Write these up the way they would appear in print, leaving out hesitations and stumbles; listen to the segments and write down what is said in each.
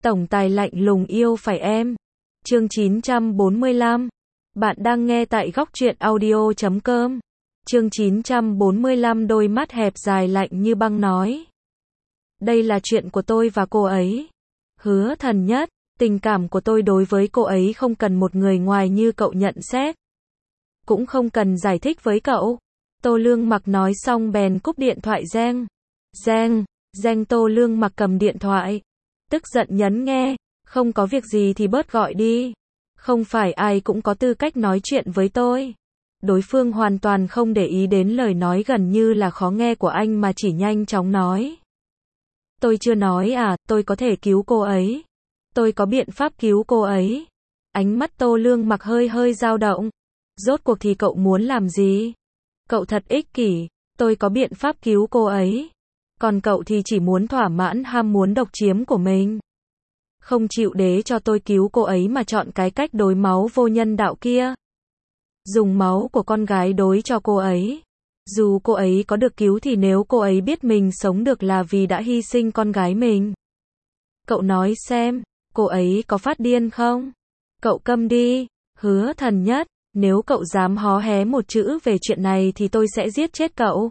Tổng tài lạnh lùng yêu phải em. Chương 945. Bạn đang nghe tại góc truyện audio.com. Chương 945. Đôi mắt hẹp dài lạnh như băng nói. Đây là chuyện của tôi và cô ấy. Hứa Thần Nhất, tình cảm của tôi đối với cô ấy không cần một người ngoài như cậu nhận xét. Cũng không cần giải thích với cậu. Tô Lương Mặc nói xong bèn cúp điện thoại reng. Reng, Tô Lương Mặc cầm điện thoại. Tức giận nhấn nghe, không có việc gì thì bớt gọi đi. Không phải ai cũng có tư cách nói chuyện với tôi. Đối phương hoàn toàn không để ý đến lời nói gần như là khó nghe của anh mà chỉ nhanh chóng nói. Tôi chưa nói à, tôi có thể cứu cô ấy. Tôi có biện pháp cứu cô ấy. Ánh mắt Tô Lương Mặc hơi dao động. Rốt cuộc thì cậu muốn làm gì? Cậu thật ích kỷ, tôi có biện pháp cứu cô ấy. Còn cậu thì chỉ muốn thỏa mãn ham muốn độc chiếm của mình. Không chịu để cho tôi cứu cô ấy mà chọn cái cách đối máu vô nhân đạo kia. Dùng máu của con gái đối cho cô ấy. Dù cô ấy có được cứu thì nếu cô ấy biết mình sống được là vì đã hy sinh con gái mình. Cậu nói xem, cô ấy có phát điên không? Cậu câm đi, Hứa Thần Nhất, nếu cậu dám hó hé một chữ về chuyện này thì tôi sẽ giết chết cậu.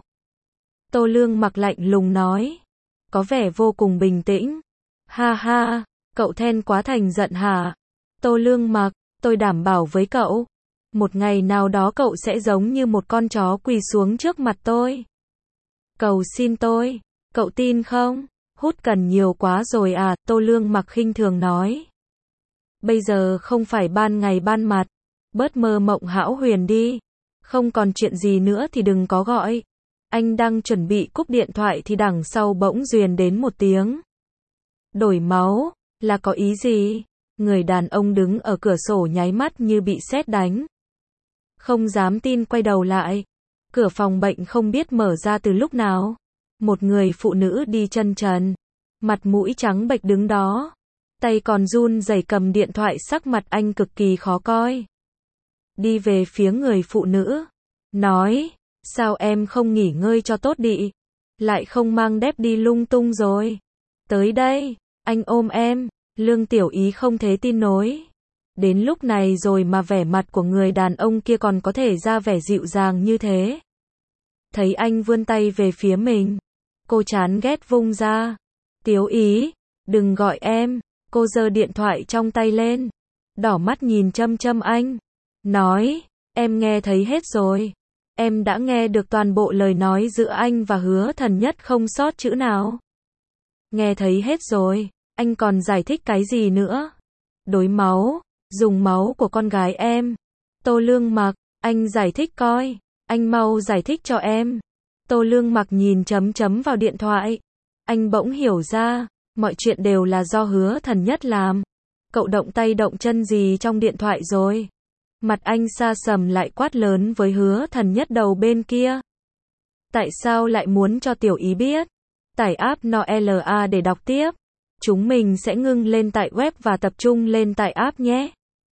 Tô Lương Mặc lạnh lùng nói. Có vẻ vô cùng bình tĩnh. Ha ha, cậu then quá thành giận hả? Tô Lương Mặc, tôi đảm bảo với cậu. Một ngày nào đó cậu sẽ giống như một con chó quỳ xuống trước mặt tôi. Cầu xin tôi, cậu tin không? Hút cần nhiều quá rồi à, Tô Lương Mặc khinh thường nói. Bây giờ không phải ban ngày ban mặt. Bớt mơ mộng hão huyền đi. Không còn chuyện gì nữa thì đừng có gọi. Anh đang chuẩn bị cúp điện thoại thì đằng sau bỗng duyền đến một tiếng. Đổi máu, là có ý gì? Người đàn ông đứng ở cửa sổ nháy mắt như bị sét đánh. Không dám tin quay đầu lại. Cửa phòng bệnh không biết mở ra từ lúc nào. Một người phụ nữ đi chân trần. Mặt mũi trắng bệch đứng đó. Tay còn run rẩy cầm điện thoại, sắc mặt anh cực kỳ khó coi. Đi về phía người phụ nữ. Nói, sao em không nghỉ ngơi cho tốt đi? Lại không mang dép đi lung tung rồi. Tới đây, anh ôm em. Lương Tiểu Ý không thể tin nổi. Đến lúc này rồi mà vẻ mặt của người đàn ông kia còn có thể ra vẻ dịu dàng như thế. Thấy anh vươn tay về phía mình. Cô chán ghét vung ra. Tiểu Ý, đừng gọi em. Cô giơ điện thoại trong tay lên. Đỏ mắt nhìn chăm anh. Nói, em nghe thấy hết rồi. Em đã nghe được toàn bộ lời nói giữa anh và Hứa Thần Nhất không sót chữ nào. Nghe thấy hết rồi, anh còn giải thích cái gì nữa? Đối máu, dùng máu của con gái em. Tô Lương Mặc, anh giải thích coi, anh mau giải thích cho em. Tô Lương Mặc nhìn chấm vào điện thoại. Anh bỗng hiểu ra, mọi chuyện đều là do Hứa Thần Nhất làm. Cậu động tay động chân gì trong điện thoại rồi? Mặt anh xa sầm lại quát lớn với Hứa Thần Nhất đầu bên kia. Tại sao lại muốn cho Tiểu Ý biết? Tải app NOLA để đọc tiếp. Chúng mình sẽ ngưng lên tại web và tập trung lên tại app nhé.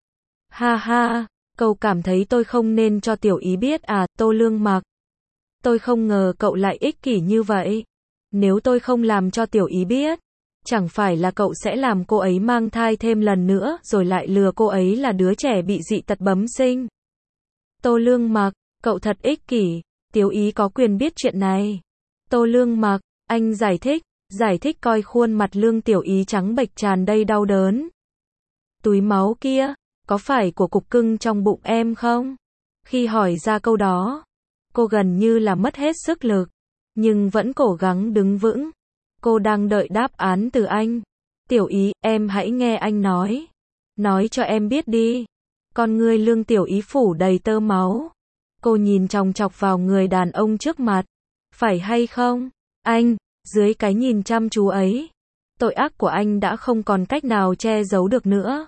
Ha ha, cậu cảm thấy tôi không nên cho Tiểu Ý biết à, Tô Lương Mặc. Tôi không ngờ cậu lại ích kỷ như vậy. Nếu tôi không làm cho Tiểu Ý biết, chẳng phải là cậu sẽ làm cô ấy mang thai thêm lần nữa rồi lại lừa cô ấy là đứa trẻ bị dị tật bẩm sinh. Tô Lương Mặc, cậu thật ích kỷ, Tiểu Ý có quyền biết chuyện này. Tô Lương Mặc, anh giải thích coi khuôn mặt Lương Tiểu Ý trắng bệch tràn đầy đau đớn. Túi máu kia, có phải của cục cưng trong bụng em không? Khi hỏi ra câu đó, cô gần như là mất hết sức lực, nhưng vẫn cố gắng đứng vững. Cô đang đợi đáp án từ anh. Tiểu Ý, em hãy nghe anh nói. Nói cho em biết đi. Con ngươi Lương Tiểu Ý phủ đầy tơ máu. Cô nhìn chòng chọc vào người đàn ông trước mặt. Phải hay không? Anh, dưới cái nhìn chăm chú ấy, tội ác của anh đã không còn cách nào che giấu được nữa.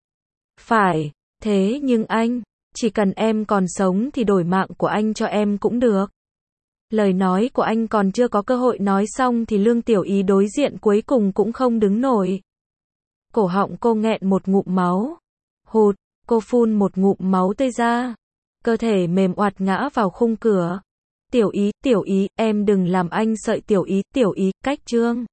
Phải, thế nhưng anh, chỉ cần em còn sống thì đổi mạng của anh cho em cũng được. Lời nói của anh còn chưa có cơ hội nói xong thì Lương Tiểu Ý đối diện cuối cùng cũng không đứng nổi. Cổ họng cô nghẹn một ngụm máu. Hụt, cô phun một ngụm máu tươi ra. Cơ thể mềm oặt ngã vào khung cửa. Tiểu Ý, em đừng làm anh sợi Tiểu Ý, cách chương.